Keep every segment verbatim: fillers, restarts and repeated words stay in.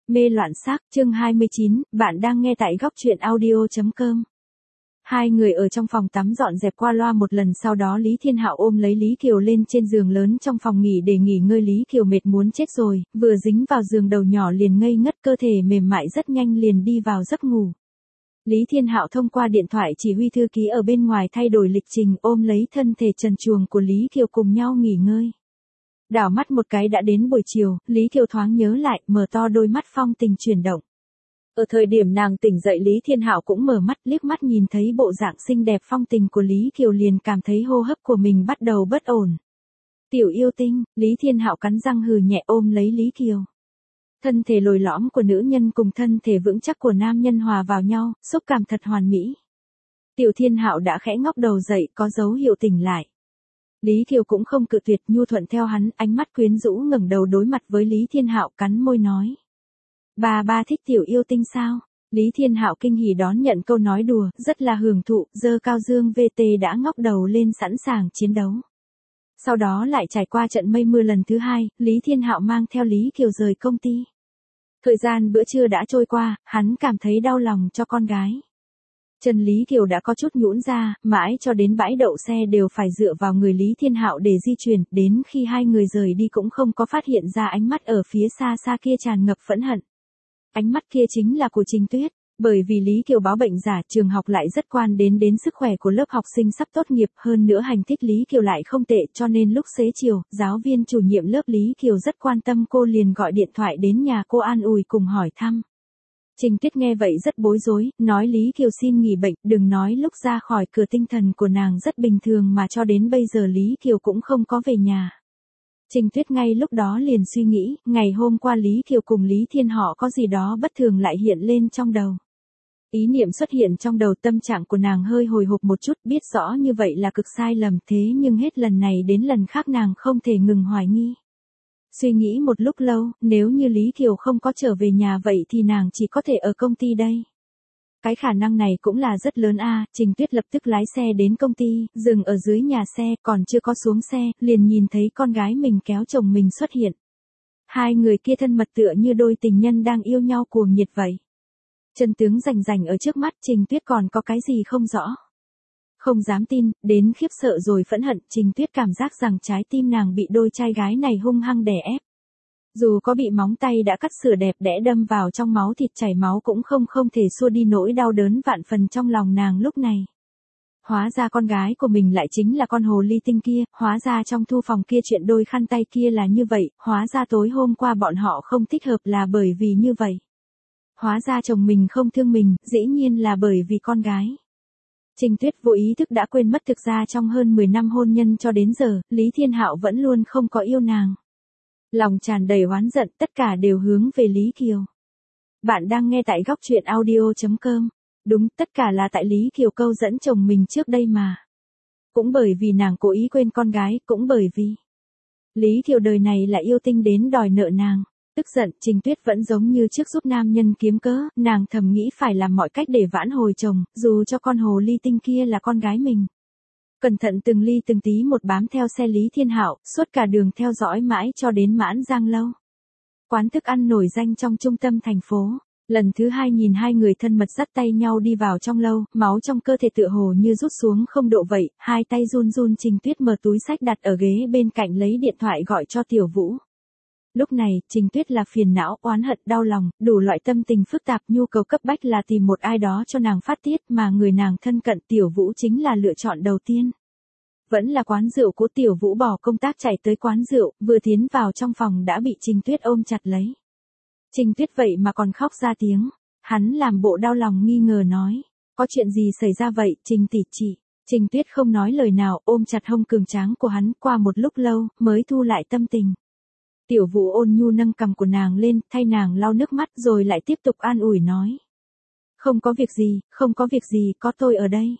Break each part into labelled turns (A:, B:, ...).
A: Mê loạn xác, chương hai mươi chín, bạn đang nghe tại góc truyện audio chấm com. Hai người ở trong phòng tắm dọn dẹp qua loa một lần, sau đó Lý Thiên Hạo ôm lấy Lý Kiều lên trên giường lớn trong phòng nghỉ để nghỉ ngơi. Lý Kiều mệt muốn chết rồi, vừa dính vào giường đầu nhỏ liền ngây ngất, cơ thể mềm mại rất nhanh liền đi vào giấc ngủ. Lý Thiên Hạo thông qua điện thoại chỉ huy thư ký ở bên ngoài thay đổi lịch trình, ôm lấy thân thể trần truồng của Lý Kiều cùng nhau nghỉ ngơi. Đảo mắt một cái đã đến buổi chiều, Lý Kiều thoáng nhớ lại, mở to đôi mắt phong tình chuyển động. Ở thời điểm nàng tỉnh dậy, Lý Thiên Hạo cũng mở mắt, liếc mắt nhìn thấy bộ dạng xinh đẹp phong tình của Lý Kiều liền cảm thấy hô hấp của mình bắt đầu bất ổn. Tiểu yêu tinh, Lý Thiên Hạo cắn răng hừ nhẹ ôm lấy Lý Kiều. Thân thể lồi lõm của nữ nhân cùng thân thể vững chắc của nam nhân hòa vào nhau, xúc cảm thật hoàn mỹ. Tiểu Thiên Hạo đã khẽ ngóc đầu dậy, có dấu hiệu tỉnh lại. Lý Kiều cũng không cự tuyệt, nhu thuận theo hắn, ánh mắt quyến rũ ngẩng đầu đối mặt với Lý Thiên Hạo, cắn môi nói: "Bà ba thích tiểu yêu tinh sao?" Lý Thiên Hạo kinh hỉ đón nhận câu nói đùa, rất là hưởng thụ, giơ cao dương vê tê đã ngóc đầu lên sẵn sàng chiến đấu. Sau đó lại trải qua trận mây mưa lần thứ hai, Lý Thiên Hạo mang theo Lý Kiều rời công ty. Thời gian bữa trưa đã trôi qua, hắn cảm thấy đau lòng cho con gái. Chân Lý Kiều đã có chút nhũn ra, mãi cho đến bãi đậu xe đều phải dựa vào người Lý Thiên Hạo để di chuyển, đến khi hai người rời đi cũng không có phát hiện ra ánh mắt ở phía xa xa kia tràn ngập phẫn hận. Ánh mắt kia chính là của Trình Tuyết, bởi vì Lý Kiều báo bệnh giả, trường học lại rất quan đến đến sức khỏe của lớp học sinh sắp tốt nghiệp, hơn nữa thành tích Lý Kiều lại không tệ, cho nên lúc xế chiều, giáo viên chủ nhiệm lớp Lý Kiều rất quan tâm cô, liền gọi điện thoại đến nhà cô an ủi cùng hỏi thăm. Trình Tuyết nghe vậy rất bối rối, nói Lý Kiều xin nghỉ bệnh, đừng nói lúc ra khỏi cửa tinh thần của nàng rất bình thường mà cho đến bây giờ Lý Kiều cũng không có về nhà. Trình Tuyết ngay lúc đó liền suy nghĩ, ngày hôm qua Lý Kiều cùng Lý Thiên họ có gì đó bất thường lại hiện lên trong đầu. Ý niệm xuất hiện trong đầu, tâm trạng của nàng hơi hồi hộp một chút, biết rõ như vậy là cực sai lầm, thế nhưng hết lần này đến lần khác nàng không thể ngừng hoài nghi. Suy nghĩ một lúc lâu, nếu như Lý Kiều không có trở về nhà vậy thì nàng chỉ có thể ở công ty đây. Cái khả năng này cũng là rất lớn a. À. Trình Tuyết lập tức lái xe đến công ty, dừng ở dưới nhà xe, còn chưa có xuống xe, liền nhìn thấy con gái mình kéo chồng mình xuất hiện. Hai người kia thân mật tựa như đôi tình nhân đang yêu nhau cuồng nhiệt vậy. Chân tướng rành rành ở trước mắt, Trình Tuyết còn có cái gì không rõ. Không dám tin, đến khiếp sợ rồi phẫn hận, Trình Tuyết cảm giác rằng trái tim nàng bị đôi trai gái này hung hăng đè ép. Dù có bị móng tay đã cắt sửa đẹp đẽ đâm vào trong máu thịt chảy máu cũng không không thể xua đi nỗi đau đớn vạn phần trong lòng nàng lúc này. Hóa ra con gái của mình lại chính là con hồ ly tinh kia, hóa ra trong thư phòng kia chuyện đôi khăn tay kia là như vậy, hóa ra tối hôm qua bọn họ không thích hợp là bởi vì như vậy. Hóa ra chồng mình không thương mình, dĩ nhiên là bởi vì con gái. Trình Tuyết vô ý thức đã quên mất thực ra trong hơn mười năm hôn nhân cho đến giờ, Lý Thiên Hạo vẫn luôn không có yêu nàng. Lòng tràn đầy oán giận, tất cả đều hướng về Lý Kiều. Bạn đang nghe tại góc truyện audio chấm com. Đúng, tất cả là tại Lý Kiều câu dẫn chồng mình trước đây mà. Cũng bởi vì nàng cố ý quên con gái, cũng bởi vì Lý Kiều đời này là yêu tinh đến đòi nợ nàng. Tức giận, Trình Tuyết vẫn giống như trước giúp nam nhân kiếm cớ, nàng thầm nghĩ phải làm mọi cách để vãn hồi chồng, dù cho con hồ ly tinh kia là con gái mình. Cẩn thận từng ly từng tí một bám theo xe Lý Thiên Hạo, suốt cả đường theo dõi mãi cho đến Mãn Giang Lâu. Quán thức ăn nổi danh trong trung tâm thành phố. Lần thứ hai nhìn hai người thân mật dắt tay nhau đi vào trong lâu, máu trong cơ thể tựa hồ như rút xuống không độ vậy, hai tay run run, Trình Tuyết mở túi xách đặt ở ghế bên cạnh lấy điện thoại gọi cho Tiểu Vũ. Lúc này, Trình Tuyết là phiền não, oán hận, đau lòng, đủ loại tâm tình phức tạp, nhu cầu cấp bách là tìm một ai đó cho nàng phát tiết, mà người nàng thân cận Tiểu Vũ chính là lựa chọn đầu tiên. Vẫn là quán rượu của Tiểu Vũ bỏ công tác chạy tới quán rượu, vừa tiến vào trong phòng đã bị Trình Tuyết ôm chặt lấy. Trình Tuyết vậy mà còn khóc ra tiếng, hắn làm bộ đau lòng nghi ngờ nói, có chuyện gì xảy ra vậy, Trình tỷ chị. Trình Tuyết không nói lời nào, ôm chặt hông cường tráng của hắn, qua một lúc lâu, mới thu lại tâm tình. Tiểu Vũ ôn nhu nâng cằm của nàng lên, thay nàng lau nước mắt rồi lại tiếp tục an ủi nói. Không có việc gì, không có việc gì, có tôi ở đây.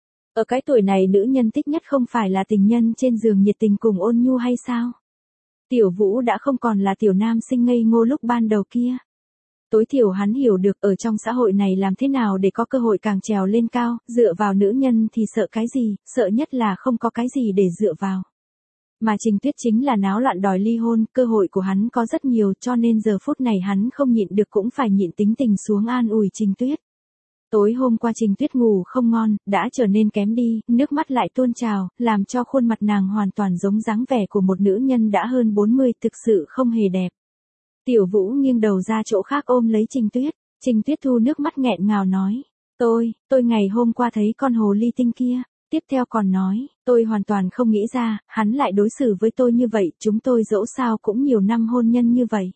A: Ở cái tuổi này nữ nhân thích nhất không phải là tình nhân trên giường nhiệt tình cùng ôn nhu hay sao? Tiểu Vũ đã không còn là tiểu nam sinh ngây ngô lúc ban đầu kia. Tối thiểu hắn hiểu được ở trong xã hội này làm thế nào để có cơ hội càng trèo lên cao, dựa vào nữ nhân thì sợ cái gì, sợ nhất là không có cái gì để dựa vào. Mà Trình Tuyết chính là náo loạn đòi ly hôn, cơ hội của hắn có rất nhiều cho nên giờ phút này hắn không nhịn được cũng phải nhịn tính tình xuống an ủi Trình Tuyết. Tối hôm qua Trình Tuyết ngủ không ngon, đã trở nên kém đi, nước mắt lại tuôn trào, làm cho khuôn mặt nàng hoàn toàn giống dáng vẻ của một nữ nhân đã hơn bốn mươi, thực sự không hề đẹp. Tiểu Vũ nghiêng đầu ra chỗ khác ôm lấy Trình Tuyết, Trình Tuyết thu nước mắt nghẹn ngào nói, tôi, tôi ngày hôm qua thấy con hồ ly tinh kia, tiếp theo còn nói, tôi hoàn toàn không nghĩ ra, hắn lại đối xử với tôi như vậy, chúng tôi dẫu sao cũng nhiều năm hôn nhân như vậy.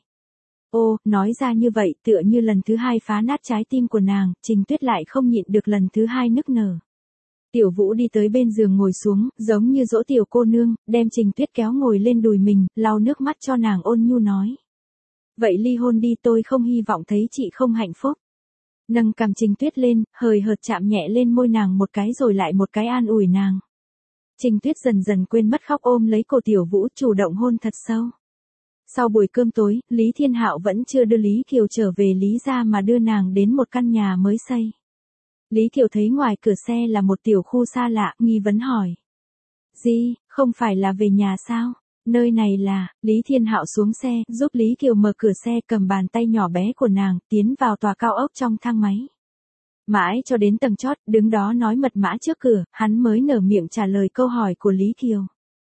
A: Ô, nói ra như vậy tựa như lần thứ hai phá nát trái tim của nàng, Trình Tuyết lại không nhịn được lần thứ hai nức nở. Tiểu Vũ đi tới bên giường ngồi xuống, giống như dỗ tiểu cô nương, đem Trình Tuyết kéo ngồi lên đùi mình, lau nước mắt cho nàng ôn nhu nói. Vậy ly hôn đi, tôi không hy vọng thấy chị không hạnh phúc. Nâng cằm Trình Tuyết lên, hời hợt chạm nhẹ lên môi nàng một cái rồi lại một cái an ủi nàng. Trình Tuyết dần dần quên mất khóc ôm lấy cổ Tiểu Vũ chủ động hôn thật sâu. Sau buổi cơm tối, Lý Thiên Hạo vẫn chưa đưa Lý Kiều trở về Lý gia mà đưa nàng đến một căn nhà mới xây. Lý Kiều thấy ngoài cửa xe là một tiểu khu xa lạ, nghi vấn hỏi. Gì, không phải là về nhà sao? Nơi này là, Lý Thiên Hạo xuống xe, giúp Lý Kiều mở cửa xe cầm bàn tay nhỏ bé của nàng, tiến vào tòa cao ốc trong thang máy. Mãi cho đến tầng chót, đứng đó nói mật mã trước cửa, hắn mới nở miệng trả lời câu hỏi của Lý Kiều.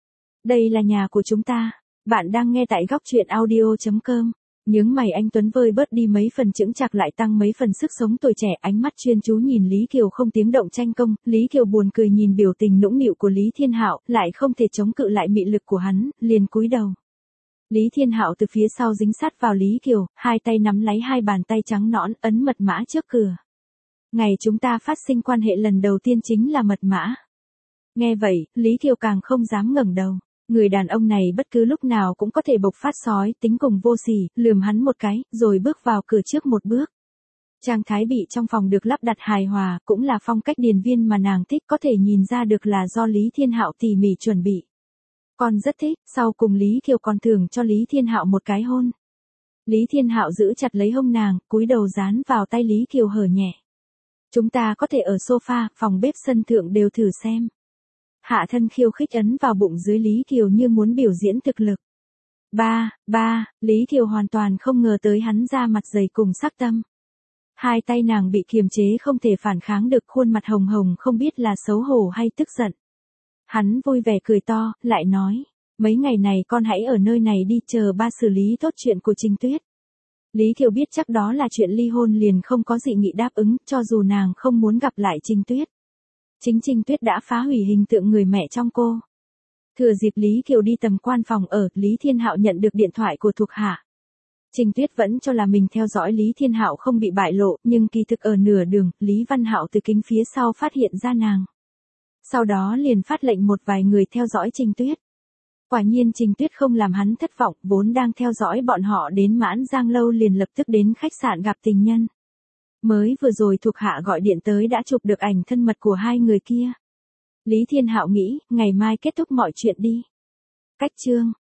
A: Đây là nhà của chúng ta. Bạn đang nghe tại góc truyện audio chấm com. Nhướng mày anh Tuấn vơi bớt đi mấy phần chững chạc lại tăng mấy phần sức sống tuổi trẻ, ánh mắt chuyên chú nhìn Lý Kiều không tiếng động tranh công. Lý Kiều buồn cười nhìn biểu tình nũng nịu của Lý Thiên Hạo, lại không thể chống cự lại mị lực của hắn, liền cúi đầu. Lý Thiên Hạo từ phía sau dính sát vào Lý Kiều, hai tay nắm lấy hai bàn tay trắng nõn, ấn mật mã trước cửa. Ngày chúng ta phát sinh quan hệ lần đầu tiên chính là mật mã. Nghe vậy, Lý Kiều càng không dám ngẩng đầu. Người đàn ông này bất cứ lúc nào cũng có thể bộc phát sói tính cùng vô sỉ, lườm hắn một cái, rồi bước vào cửa trước một bước. Trang thái bị trong phòng được lắp đặt hài hòa, cũng là phong cách điền viên mà nàng thích, có thể nhìn ra được là do Lý Thiên Hạo tỉ mỉ chuẩn bị. Con rất thích, sau cùng Lý Kiều còn thưởng cho Lý Thiên Hạo một cái hôn. Lý Thiên Hạo giữ chặt lấy hông nàng, cúi đầu dán vào tay Lý Kiều hở nhẹ. Chúng ta có thể ở sofa, phòng bếp sân thượng đều thử xem. Hạ thân khiêu khích ấn vào bụng dưới Lý Kiều như muốn biểu diễn thực lực. Ba, ba, Lý Kiều hoàn toàn không ngờ tới hắn ra mặt dày cùng sắc tâm. Hai tay nàng bị kiềm chế không thể phản kháng được, khuôn mặt hồng hồng không biết là xấu hổ hay tức giận. Hắn vui vẻ cười to, lại nói, mấy ngày này con hãy ở nơi này đi chờ ba xử lý tốt chuyện của Trình Tuyết. Lý Kiều biết chắc đó là chuyện ly hôn liền không có dị nghị đáp ứng, cho dù nàng không muốn gặp lại Trình Tuyết. Chính Trình Tuyết đã phá hủy hình tượng người mẹ trong cô. Thừa dịp Lý Kiều đi tầm quan phòng ở, Lý Thiên Hạo nhận được điện thoại của thuộc hạ. Trình Tuyết vẫn cho là mình theo dõi Lý Thiên Hạo không bị bại lộ, nhưng kỳ thực ở nửa đường, Lý Văn Hạo từ kính phía sau phát hiện ra nàng. Sau đó liền phát lệnh một vài người theo dõi Trình Tuyết. Quả nhiên Trình Tuyết không làm hắn thất vọng, vốn đang theo dõi bọn họ đến Mãn Giang lâu liền lập tức đến khách sạn gặp tình nhân. Mới vừa rồi thuộc hạ gọi điện tới đã chụp được ảnh thân mật của hai người kia. Lý Thiên Hạo nghĩ, ngày mai kết thúc mọi chuyện đi. Cách chương